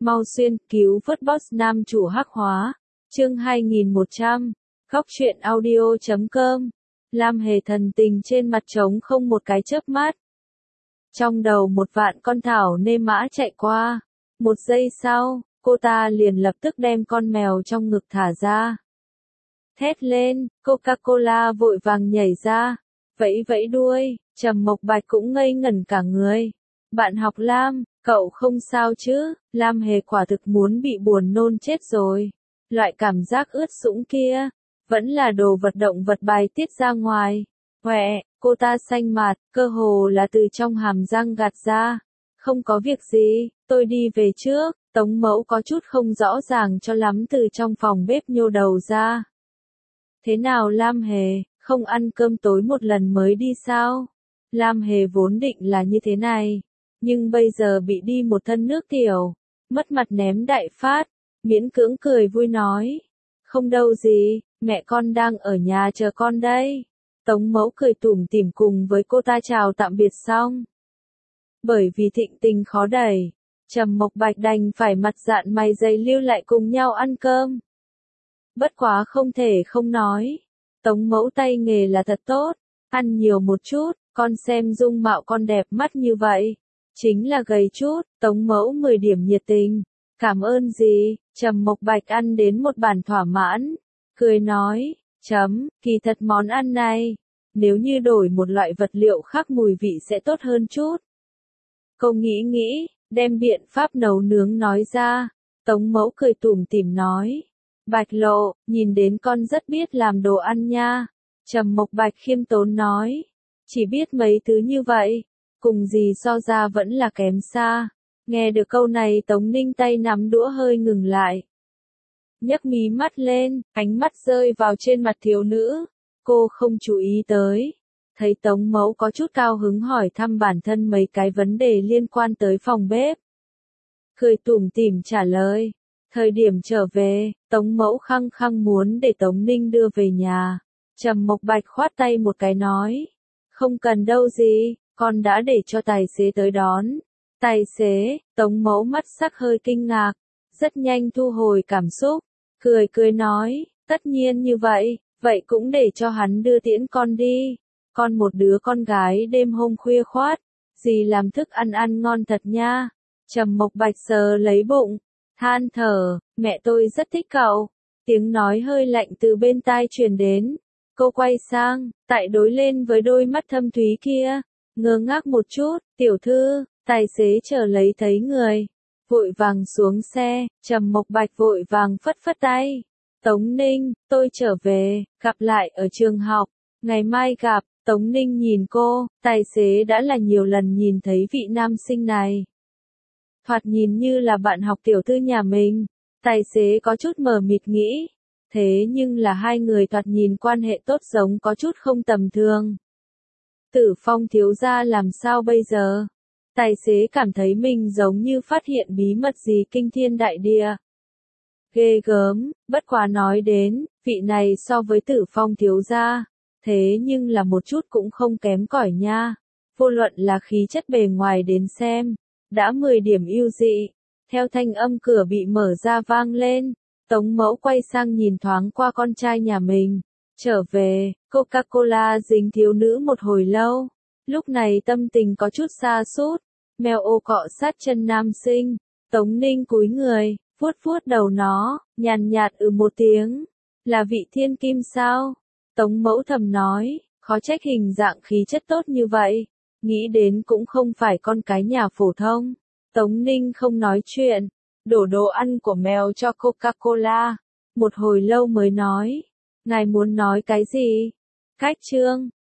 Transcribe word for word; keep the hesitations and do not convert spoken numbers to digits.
Mau xuyên cứu vớt boss nam chủ hắc hóa. Chương hai nghìn một trăm. Góc truyện audio chấm com. Lam Hề thần tình trên mặt trống không một cái chớp mắt. Trong đầu một vạn con thảo nê mã chạy qua. Một giây sau, cô ta liền lập tức đem con mèo trong ngực thả ra. Thét lên, Coca-Cola vội vàng nhảy ra, vẫy vẫy đuôi, Trầm Mộc Bạch cũng ngây ngẩn cả người. Bạn học Lam, cậu không sao chứ? Lam Hề quả thực muốn bị buồn nôn chết rồi. Loại cảm giác ướt sũng kia, vẫn là đồ vật động vật bài tiết ra ngoài. Quẹ, cô ta xanh mặt, cơ hồ là từ trong hàm răng gạt ra. Không có việc gì, tôi đi về trước. Tống Mẫu có chút không rõ ràng cho lắm từ trong phòng bếp nhô đầu ra. Thế nào Lam Hề, không ăn cơm tối một lần mới đi sao? Lam Hề vốn định là như thế này, nhưng bây giờ bị đi một thân nước tiểu, mất mặt ném đại phát, miễn cưỡng cười vui nói. Không đâu gì, mẹ con đang ở nhà chờ con đây. Tống Mẫu cười tủm tỉm cùng với cô ta chào tạm biệt xong. Bởi vì thịnh tình khó đẩy, Trầm Mộc Bạch đành phải mặt dạn mày dày lưu lại cùng nhau ăn cơm. Bất quá không thể không nói, Tống Mẫu tay nghề là thật tốt, ăn nhiều một chút, con xem dung mạo con đẹp mắt như vậy, chính là gầy chút. Tống Mẫu mười điểm nhiệt tình, cảm ơn gì. Trầm Mộc Bạch ăn đến một bản thỏa mãn, cười nói, chấm, kỳ thật món ăn này, nếu như đổi một loại vật liệu khác mùi vị sẽ tốt hơn chút. Cô nghĩ nghĩ, đem biện pháp nấu nướng nói ra. Tống Mẫu cười tủm tỉm nói, Bạch Lộ, nhìn đến con rất biết làm đồ ăn nha. Trầm Mộc Bạch khiêm tốn nói, chỉ biết mấy thứ như vậy, cùng gì so ra vẫn là kém xa. Nghe được câu này Tống Ninh tay nắm đũa hơi ngừng lại. Nhấc mí mắt lên, ánh mắt rơi vào trên mặt thiếu nữ. Cô không chú ý tới. Thấy Tống Mẫu có chút cao hứng hỏi thăm bản thân mấy cái vấn đề liên quan tới phòng bếp. Cười tủm tỉm trả lời. Thời điểm trở về, Tống Mẫu khăng khăng muốn để Tống Ninh đưa về nhà. Trầm Mộc Bạch khoát tay một cái nói. Không cần đâu gì, con đã để cho tài xế tới đón. Tài xế, Tống Mẫu mắt sắc hơi kinh ngạc, rất nhanh thu hồi cảm xúc, cười cười nói, tất nhiên như vậy, vậy cũng để cho hắn đưa tiễn con đi. Con một đứa con gái đêm hôm khuya khoát, gì làm thức ăn ăn ngon thật nha. Trầm Mộc Bạch sờ lấy bụng, than thở, mẹ tôi rất thích cậu. Tiếng nói hơi lạnh từ bên tai truyền đến. Cô quay sang, tại đối lên với đôi mắt thâm thúy kia, ngơ ngác một chút. Tiểu thư, tài xế chờ lấy thấy người, vội vàng xuống xe. Trầm Mộc Bạch vội vàng phất phất tay. Tống Ninh, tôi trở về, gặp lại ở trường học, ngày mai gặp. Tống Ninh nhìn cô, tài xế đã là nhiều lần nhìn thấy vị nam sinh này. Thoạt nhìn như là bạn học tiểu thư nhà mình, tài xế có chút mờ mịt nghĩ. Thế nhưng là hai người thoạt nhìn quan hệ tốt giống có chút không tầm thường. Tử Phong thiếu gia làm sao bây giờ? Tài xế cảm thấy mình giống như phát hiện bí mật gì kinh thiên đại địa. Ghê gớm, bất quá nói đến, vị này so với Tử Phong thiếu gia, thế nhưng là một chút cũng không kém cỏi nha. Vô luận là khí chất bề ngoài đến xem, đã mười điểm ưu dị. Theo thanh âm cửa bị mở ra vang lên, Tống Mẫu quay sang nhìn thoáng qua con trai nhà mình. Trở về, Coca-Cola dính thiếu nữ một hồi lâu. Lúc này tâm tình có chút sa sút, mèo ô cọ sát chân nam sinh. Tống Ninh cúi người, vuốt vuốt đầu nó, nhàn nhạt ừ một tiếng. Là vị thiên kim sao? Tống Mẫu thầm nói, khó trách hình dạng khí chất tốt như vậy. Nghĩ đến cũng không phải con cái nhà phổ thông. Tống Ninh không nói chuyện, đổ đồ ăn của mèo cho Coca-Cola. Một hồi lâu mới nói, ngài muốn nói cái gì? Cách chương.